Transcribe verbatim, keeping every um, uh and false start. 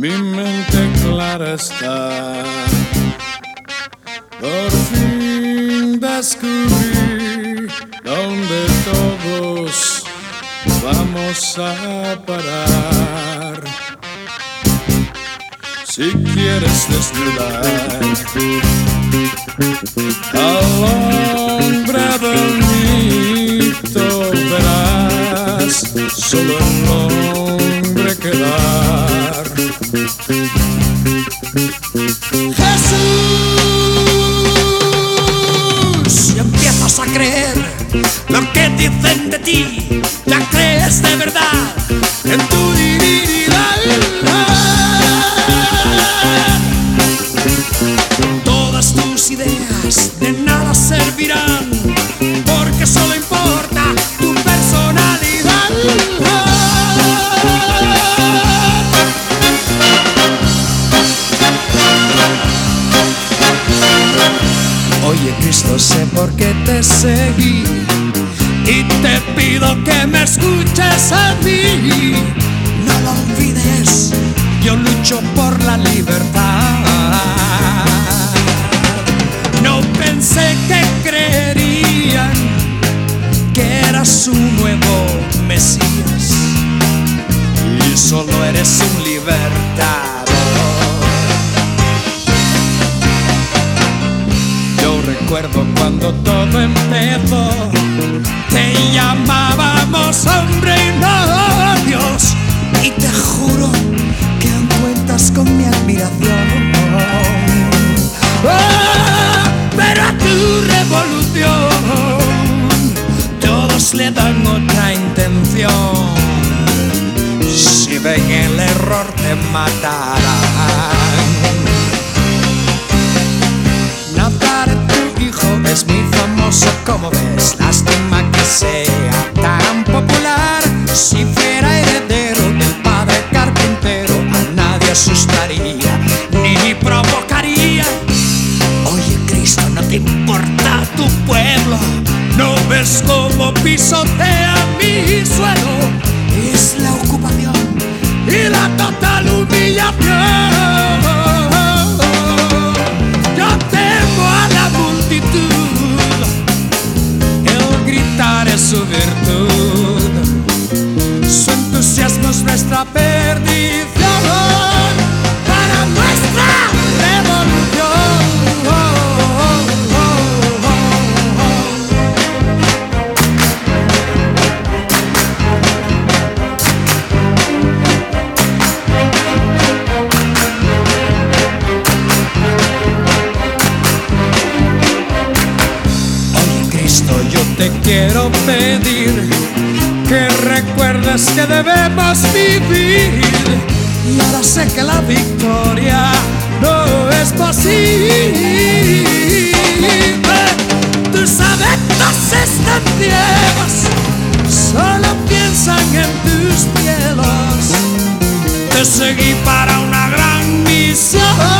Mi mente clara está. Por fin descubrí donde todos vamos a parar. Si quieres desnudar al hombre del mito, verás solo el hombre quedar. Jesús, si empiezas a creer lo que dicen de ti, ya crees de verdad en tu divinidad. Todas tus ideas de nada servirán, porque solo importa tu personalidad. Oye Cristo, sé por qué te seguí y te pido que me escuches a mí. No lo olvides, yo lucho por la libertad. No pensé que creerían que eras un nuevo Mesías y solo eres un libertador. Yo recuerdo cuando todo empezó, te llamábamos hombre y no Dios, y te juro que aún cuentas con mi admiración. Oh, pero a tu revolución todos le dan otra intención. Si ven el error te matarán. Nazaret, tu hijo es muy famoso, como ves. Lástima que sea tan popular. Si fuera heredero del padre carpintero, a nadie asustaría ni provocaría. Oye Cristo, no te importa tu pueblo. ¿No ves cómo pisotea mi suelo? Es la ocupación y la total humillación. Yo temo a la multitud, el gritar es su virtud, su entusiasmo es nuestra perdición. Para nuestra revolución. Yo te quiero pedir que recuerdes que debemos vivir, y ahora sé que la victoria no es posible. Tus adeptos están ciegos, solo piensan en tus cielos. Te seguí para una gran misión.